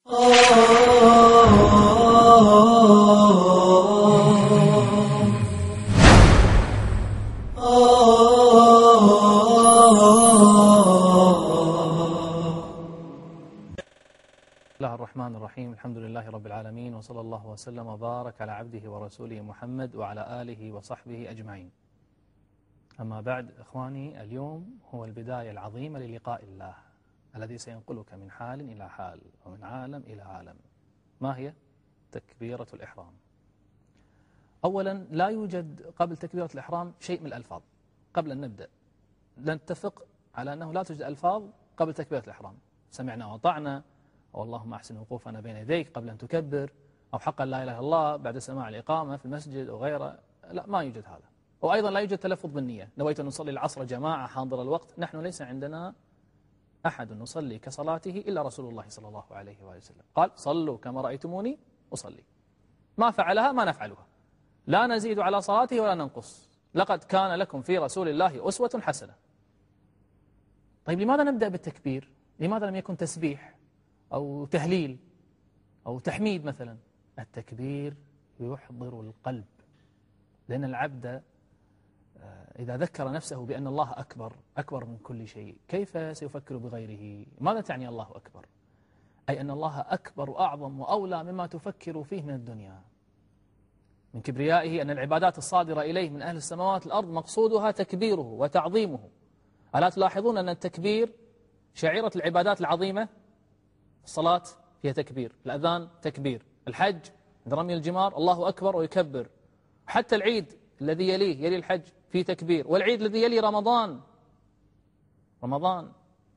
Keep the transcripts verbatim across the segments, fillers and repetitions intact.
الله الرحمن الرحيم. الحمد لله رب العالمين، وصلى الله وسلم وبارك على عبده ورسوله محمد وعلى آله وصحبه أجمعين. أما بعد إخواني، اليوم هو البداية العظيمة للقاء الله الذي سينقلك من حال إلى حال ومن عالم إلى عالم. ما هي؟ تكبيرة الإحرام. أولا، لا يوجد قبل تكبيرة الإحرام شيء من الألفاظ. قبل أن نبدأ نتفق على أنه لا توجد ألفاظ قبل تكبيرة الإحرام. سمعنا وأطعنا، أو اللهم أحسن وقوفنا بين يديك قبل أن تكبر، أو حقا لا إله إلا الله بعد سماع الإقامة في المسجد أو غيره. لا، ما يوجد هذا. وأيضا لا يوجد تلفظ بالنية. نويت أن نصلي العصر جماعة حاضر الوقت. نحن ليس عندنا أحد نصلي كصلاته إلا رسول الله صلى الله عليه وآله وسلم. قال: صلوا كما رأيتموني أصلي. ما فعلها ما نفعلها، لا نزيد على صلاته ولا ننقص. لقد كان لكم في رسول الله أسوة حسنة. طيب، لماذا نبدأ بالتكبير؟ لماذا لم يكن تسبيح أو تهليل أو تحميد مثلا؟ التكبير يحضر القلب، لأن العبد إذا ذكر نفسه بأن الله أكبر أكبر من كل شيء، كيف سيفكر بغيره؟ ماذا تعني الله أكبر؟ أي أن الله أكبر وأعظم وأولى مما تفكر فيه من الدنيا. من كبريائه أن العبادات الصادرة إليه من أهل السماوات والأرض مقصودها تكبيره وتعظيمه. ألا تلاحظون أن التكبير شعيرة العبادات العظيمة؟ الصلاة فيها تكبير، الأذان تكبير، الحج عند رمي الجمار الله أكبر ويكبر، حتى العيد الذي يليه يلي الحج فيه تكبير، والعيد الذي يلي رمضان رمضان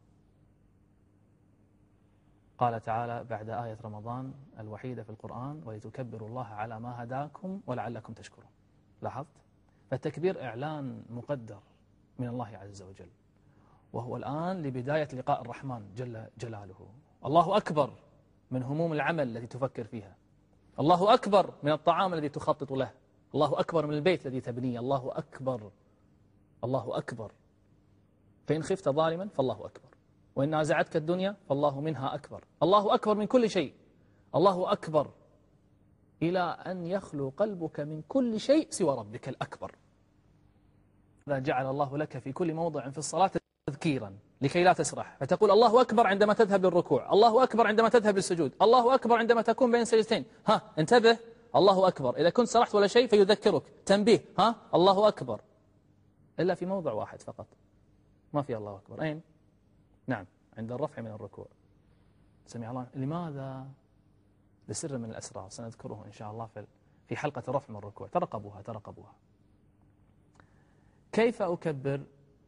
قال تعالى بعد آية رمضان الوحيدة في القرآن: ولتكبروا الله على ما هداكم ولعلكم تشكرون. لاحظت؟ فالتكبير إعلان مقدر من الله عز وجل، وهو الآن لبداية لقاء الرحمن جل جلاله. الله أكبر من هموم العمل التي تفكر فيها، الله أكبر من الطعام الذي تخطط له، الله أكبر من البيت الذي تبنيه، الله أكبر الله أكبر. فإن خفت ظالما فالله أكبر، وإن نازعتك الدنيا فالله منها أكبر. الله أكبر من كل شيء، الله أكبر إلى أن يخلو قلبك من كل شيء سوى ربك الأكبر. إذا جعل الله لك في كل موضع في الصلاة تذكيرا لكي لا تسرح، فتقول الله أكبر عندما تذهب للركوع، الله أكبر عندما تذهب للسجود، الله أكبر عندما تكون بين سجدتين. ها، انتبه، الله أكبر. إذا كنت سرحت ولا شيء فيذكرك تنبيه، ها، الله أكبر. إلا في موضع واحد فقط ما في الله أكبر. أين؟ نعم، عند الرفع من الركوع. سمع الله. لماذا؟ لسر من الأسرار سنذكره إن شاء الله في حلقة الرفع من الركوع. ترقبوها ترقبوها. كيف أكبر؟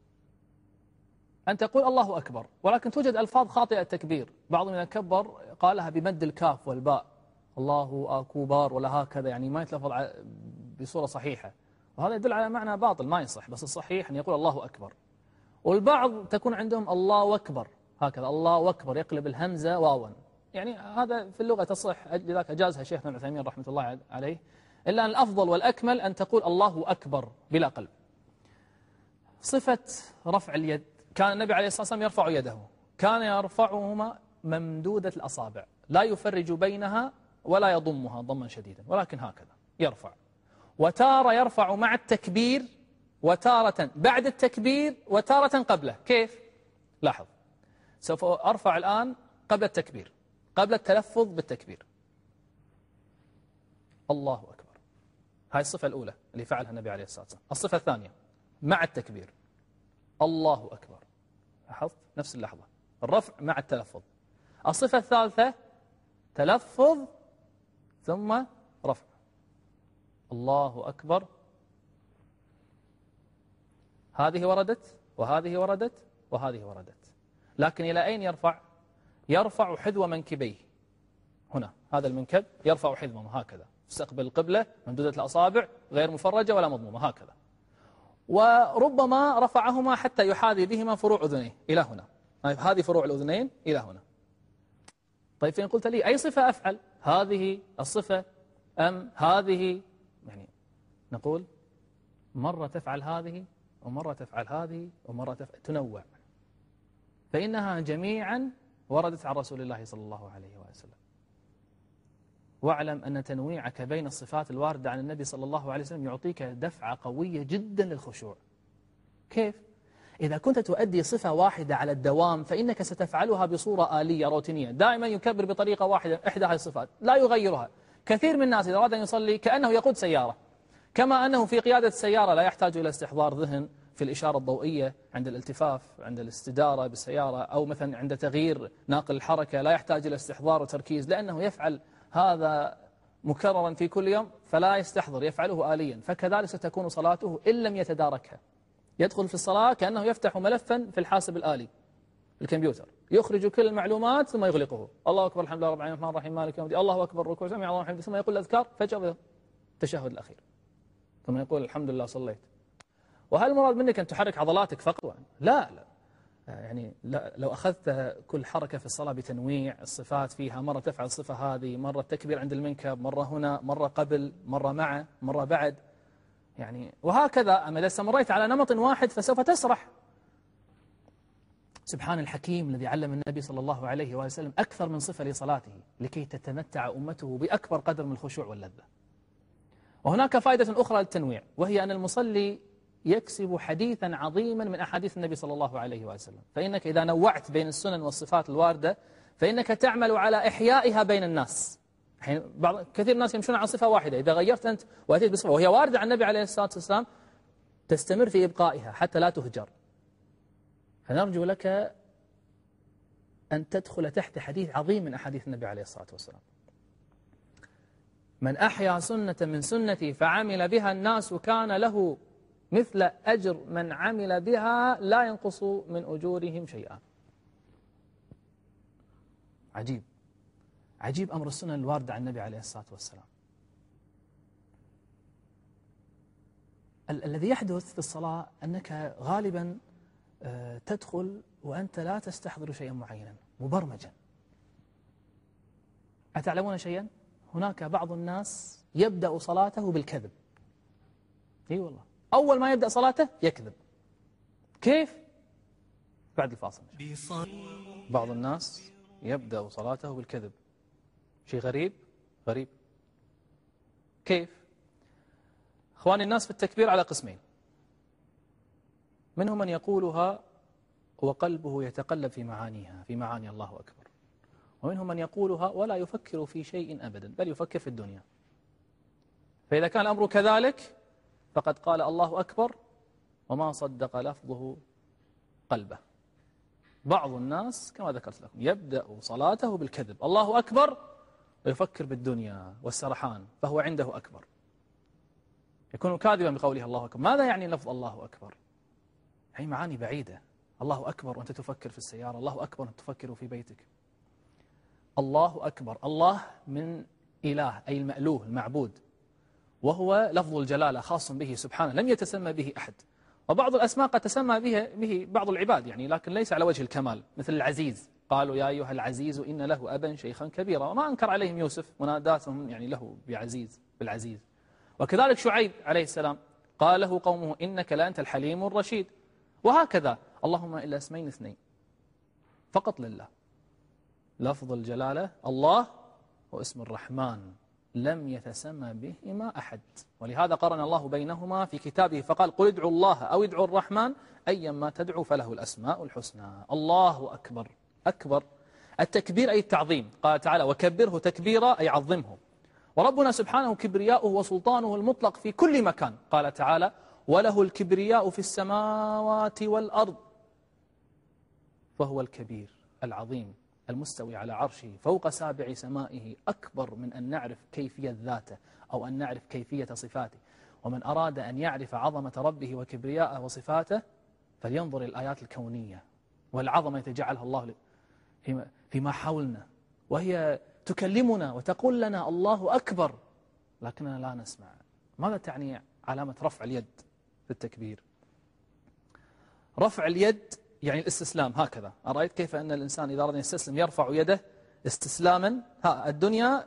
أن تقول الله أكبر، ولكن توجد ألفاظ خاطئة التكبير. بعضهم إذا كبر قالها بمد الكاف والباء، الله أكبر، ولا هكذا، يعني ما يتلفظ بصورة صحيحة، وهذا يدل على معنى باطل ما يصح. بس الصحيح أن يقول الله أكبر. والبعض تكون عندهم الله أكبر هكذا، الله أكبر، يقلب الهمزة واوا. يعني هذا في اللغة تصح، لذلك أجازها شيخنا ابن عثيمين رحمة الله عليه. إلا أن الأفضل والأكمل أن تقول الله أكبر بلا قلب. صفة رفع اليد، كان النبي عليه الصلاة والسلام يرفع يده، كان يرفعهما ممدودة الأصابع، لا يفرج بينها ولا يضمها ضما شديدا، ولكن هكذا يرفع. وتارة يرفع مع التكبير، وتارة بعد التكبير، وتارة قبله. كيف؟ لاحظ، سوف أرفع الآن قبل التكبير، قبل التلفظ بالتكبير، الله أكبر. هاي الصفة الأولى اللي فعلها النبي عليه الصلاة والسلام. الصفة الثانية مع التكبير، الله أكبر. لاحظت؟ نفس اللحظة، الرفع مع التلفظ. الصفة الثالثة تلفظ ثم رفع، الله أكبر. هذه وردت وهذه وردت وهذه وردت، لكن إلى أين يرفع؟ يرفع حذو منكبيه هنا، هذا المنكب يرفع حذوه هكذا، استقبل القبلة، ممدودة الأصابع، غير مفرجة ولا مضمومة، هكذا. وربما رفعهما حتى يحاذي بهما فروع أذنيه إلى هنا، هذه فروع الأذنين إلى هنا. طيب، فإن قلت لي أي صفة أفعل، هذه الصفة أم هذه؟ يعني نقول مرة تفعل هذه ومرة تفعل هذه ومرة تفعل، تنوع، فإنها جميعا وردت عن رسول الله صلى الله عليه وسلم. واعلم أن تنويعك بين الصفات الواردة عن النبي صلى الله عليه وسلم يعطيك دفعة قوية جدا للخشوع. كيف؟ إذا كنت تؤدي صفة واحدة على الدوام فإنك ستفعلها بصورة آلية روتينية، دائما يكبر بطريقة واحدة إحدى هذه الصفات لا يغيرها. كثير من الناس إذا أراد أن يصلي كأنه يقود سيارة، كما أنه في قيادة السيارة لا يحتاج إلى استحضار ذهن في الإشارة الضوئية عند الالتفاف، عند الاستدارة بالسيارة، أو مثلا عند تغيير ناقل الحركة لا يحتاج إلى استحضار وتركيز، لأنه يفعل هذا مكررا في كل يوم فلا يستحضر، يفعله آليا. فكذلك ستكون صلاته إن لم يتداركها. يدخل في الصلاة كأنه يفتح ملفا في الحاسب الآلي الكمبيوتر، يخرج كل المعلومات ثم يغلقه. الله أكبر الحمد لله رب العالمين الرحمن الرحيم مالك يوم الدين، الله أكبر ركوع سمع الله الحمد، ثم يقول الأذكار فجأة التشهد الأخير، ثم يقول الحمد لله صليت. وهل المراد منك أن تحرك عضلاتك فقط؟ لا لا، يعني لا، لو أخذت كل حركة في الصلاة بتنويع الصفات فيها، مرة تفعل الصفة هذه، مرة التكبير عند المنكب، مرة هنا، مرة قبل، مرة مع، مرة بعد، يعني وهكذا. أما إذا استمريت على نمط واحد فسوف تسرح. سبحان الحكيم الذي علم النبي صلى الله عليه وسلم أكثر من صفة لصلاته لكي تتمتع أمته بأكبر قدر من الخشوع واللذة. وهناك فائدة أخرى للتنويع، وهي أن المصلي يكسب حديثا عظيما من أحاديث النبي صلى الله عليه وسلم. فإنك إذا نوعت بين السنن والصفات الواردة فإنك تعمل على إحيائها بين الناس. حين بعض كثير من الناس يمشون على صفة واحدة، إذا غيرت أنت وأتيت بصفة وهي واردة عن النبي عليه الصلاة والسلام تستمر في إبقائها حتى لا تهجر. فنرجو لك أن تدخل تحت حديث عظيم من أحاديث النبي عليه الصلاة والسلام: من أحيا سنة من سنتي فعمل بها الناس كان له مثل أجر من عمل بها لا ينقص من أجورهم شيئا. عجيب عجيب أمر السنة الواردة عن النبي عليه الصلاة والسلام. ال الذي يحدث في الصلاة أنك غالبا تدخل وأنت لا تستحضر شيئا معينا مبرمجا. أتعلمون شيئا؟ هناك بعض الناس يبدأ صلاته بالكذب. اي والله، أول ما يبدأ صلاته يكذب. كيف؟ بعد الفاصل. بعض الناس يبدأ صلاته بالكذب. شيء غريب غريب. كيف؟ أخواني، الناس في التكبير على قسمين: منهم من يقولها وقلبه يتقلب في معانيها، في معاني الله أكبر، ومنهم من يقولها ولا يفكر في شيء أبدا بل يفكر في الدنيا. فإذا كان الأمر كذلك فقد قال الله أكبر وما صدق لفظه قلبه. بعض الناس كما ذكرت لكم يبدأ صلاته بالكذب، الله أكبر، ويفكر بالدنيا والسرحان، فهو عنده أكبر، يكون كاذبا بقوله الله أكبر. ماذا يعني لفظ الله أكبر؟ هي معاني بعيدة. الله أكبر وأنت تفكر في السيارة، الله أكبر وأنت تفكر في بيتك. الله أكبر، الله من إله أي المألوه المعبود، وهو لفظ الجلالة خاص به سبحانه لم يتسمى به أحد. وبعض الأسماء قد تسمى به, به بعض العباد يعني، لكن ليس على وجه الكمال، مثل العزيز، قالوا يا أيها العزيز إن له أبا شيخا كبيرا، وما أنكر عليهم يوسف مناداتهم يعني له بعزيز بالعزيز. وكذلك شعيب عليه السلام قال له قومه إنك لأنت الحليم الرشيد. وهكذا اللهم إلا اسمين اثنين فقط لله، لفظ الجلالة الله واسم الرحمن لم يتسمى بهما أحد، ولهذا قرن الله بينهما في كتابه فقال قل ادعوا الله أو ادعوا الرحمن أيما تدعوا فله الأسماء الحسنى. الله أكبر، أكبر التكبير أي التعظيم، قال تعالى وكبره تكبيرا أي عظمه. وربنا سبحانه كبرياؤه وسلطانه المطلق في كل مكان، قال تعالى وله الكبرياء في السماوات والأرض فهو الكبير العظيم المستوي على عرشه فوق سابع سمائه، أكبر من أن نعرف كيفية ذاته أو أن نعرف كيفية صفاته. ومن أراد أن يعرف عظمة ربه وكبرياءه وصفاته فلينظر الآيات الكونية والعظمة يتجعلها الله فيما حولنا، وهي تكلمنا وتقول لنا الله أكبر لكننا لا نسمع. ماذا تعني علامة رفع اليد في التكبير؟ رفع اليد يعني الاستسلام، هكذا. أرأيت كيف أن الإنسان إذا أراد أن يستسلم يرفع يده استسلاما؟ ها الدنيا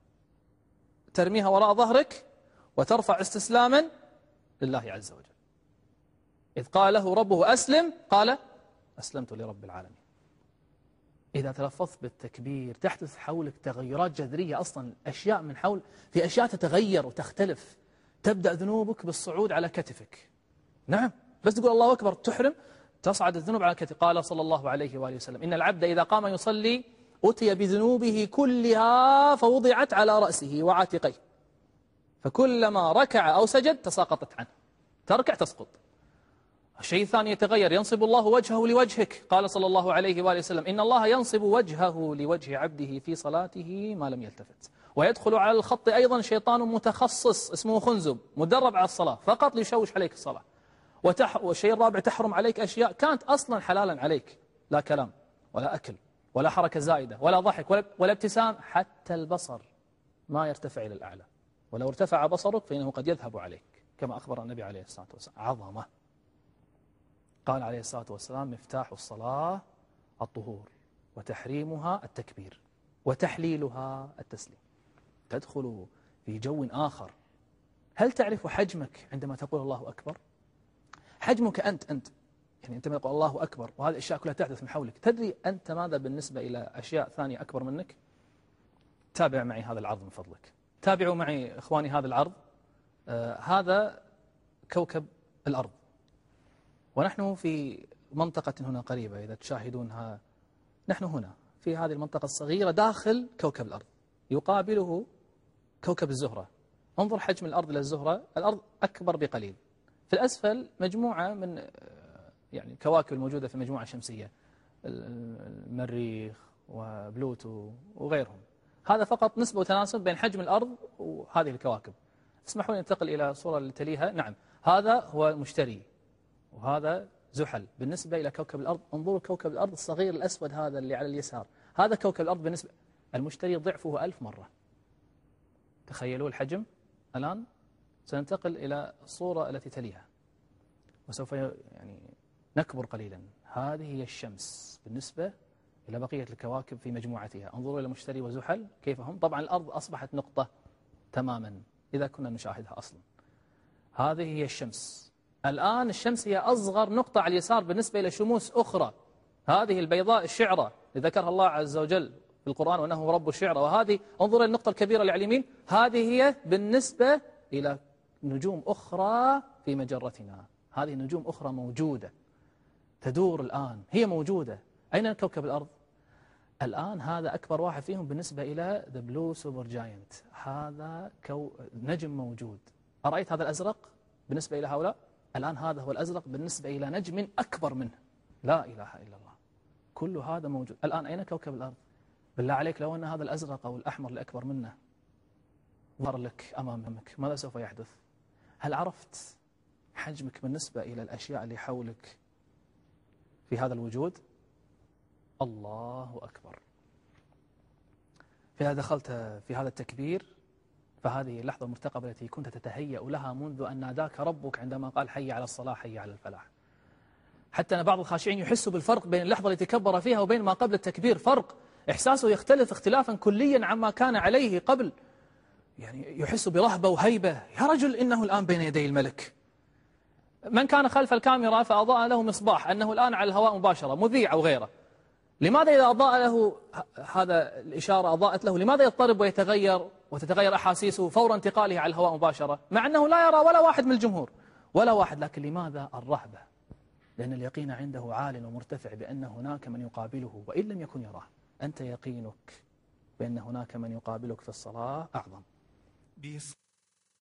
ترميها وراء ظهرك وترفع استسلاما لله عز وجل. إذ قال له ربه أسلم قال أسلمت لرب العالمين. إذا تلفظت بالتكبير تحدث حولك تغيرات جذرية أصلا، أشياء من حول، في أشياء تتغير وتختلف. تبدأ ذنوبك بالصعود على كتفك. نعم، بس تقول الله أكبر تحرم تصعد الذنوب على كتفك. قال صلى الله عليه وآله وسلم: إن العبد إذا قام يصلي أتي بذنوبه كلها فوضعت على رأسه وعاتقيه، فكلما ركع أو سجد تساقطت عنه. تركع تسقط. الشيء الثاني يتغير، ينصب الله وجهه لوجهك. قال صلى الله عليه وآله وسلم: إن الله ينصب وجهه لوجه عبده في صلاته ما لم يلتفت. ويدخل على الخط أيضا شيطان متخصص اسمه خنزب، مدرب على الصلاة فقط ليشوش عليك الصلاة. وتح... والشيء الرابع، تحرم عليك أشياء كانت أصلا حلالا عليك، لا كلام ولا أكل ولا حركة زائدة ولا ضحك ولا, ولا ابتسام. حتى البصر ما يرتفع إلى الأعلى، ولو ارتفع بصرك فإنه قد يذهب عليك، كما أخبر النبي عليه الصلاة والسلام. عظمة. قال عليه الصلاة والسلام: مفتاح الصلاة الطهور، وتحريمها التكبير، وتحليلها التسليم. تدخل في جو آخر. هل تعرف حجمك عندما تقول الله أكبر؟ حجمك أنت أنت يعني أنت ما تقول الله أكبر وهذه الأشياء كلها تحدث من حولك، تدري أنت ماذا بالنسبة إلى أشياء ثانية أكبر منك؟ تابع معي هذا العرض من فضلك. تابعوا معي إخواني هذا العرض. آه هذا كوكب الأرض، ونحن في منطقة هنا قريبة. إذا تشاهدونها نحن هنا في هذه المنطقة الصغيرة داخل كوكب الأرض، يقابله كوكب الزهرة. انظر حجم الأرض إلى الزهرة، الأرض أكبر بقليل. في الأسفل مجموعة من يعني كواكب الموجودة في المجموعة الشمسية، المريخ وبلوتو وغيرهم. هذا فقط نسبة وتناسب بين حجم الأرض وهذه الكواكب. اسمحوا لي ننتقل إلى الصورة اللي تليها. نعم، هذا هو المشتري وهذا زحل بالنسبة إلى كوكب الأرض. انظروا كوكب الأرض الصغير الأسود هذا اللي على اليسار، هذا كوكب الأرض بالنسبة المشتري ضعفه ألف مرة. تخيلوا الحجم. الآن سننتقل إلى الصورة التي تليها وسوف يعني نكبر قليلا. هذه هي الشمس بالنسبة إلى بقية الكواكب في مجموعتها. انظروا إلى المشتري وزحل كيف هم. طبعا الأرض أصبحت نقطة تماما إذا كنا نشاهدها أصلا. هذه هي الشمس. الآن الشمس هي أصغر نقطة على اليسار بالنسبة إلى شموس أخرى. هذه البيضاء الشعرة اللي ذكرها الله عز وجل في القرآن وأنه رب الشعرة. وهذه انظر النقطة الكبيرة اللي على اليمين، هذه هي بالنسبة إلى نجوم أخرى في مجرتنا. هذه نجوم أخرى موجودة تدور الآن، هي موجودة. أين كوكب الأرض؟ الآن هذا أكبر واحد فيهم بالنسبة إلى The Blue Supergiant. هذا كو... نجم موجود. أرأيت هذا الأزرق بالنسبة إلى هؤلاء؟ الآن هذا هو الأزرق بالنسبة إلى نجم أكبر منه. لا إله إلا الله. كل هذا موجود. الآن أين كوكب الأرض؟ بالله عليك لو أن هذا الأزرق أو الأحمر الأكبر منه ظهر لك أمامك، ماذا سوف يحدث؟ هل عرفت حجمك بالنسبة إلى الأشياء اللي حولك في هذا الوجود؟ الله أكبر. فإذا دخلت في هذا التكبير فهذه اللحظة المرتقبة التي كنت تتهيأ لها منذ أن ناداك ربك عندما قال حي على الصلاة حي على الفلاح. حتى أن بعض الخاشعين يحسوا بالفرق بين اللحظة التي كبر فيها وبين ما قبل التكبير. فرق إحساسه يختلف اختلافا كليا عما كان عليه قبل. يعني يحس برهبة وهيبة. يا رجل إنه الآن بين يدي الملك. من كان خلف الكاميرا فأضاء له مصباح أنه الآن على الهواء مباشرة، مذيع أو غيره. لماذا إذا أضاء له هذا الإشارة أضاءت له، لماذا يضطرب ويتغير وتتغير أحاسيسه فور انتقاله على الهواء مباشرة مع أنه لا يرى ولا واحد من الجمهور ولا واحد؟ لكن لماذا الرهبة؟ لأن اليقين عنده عال ومرتفع بأن هناك من يقابله وإن لم يكن يراه. أنت يقينك بأن هناك من يقابلك في الصلاة أعظم.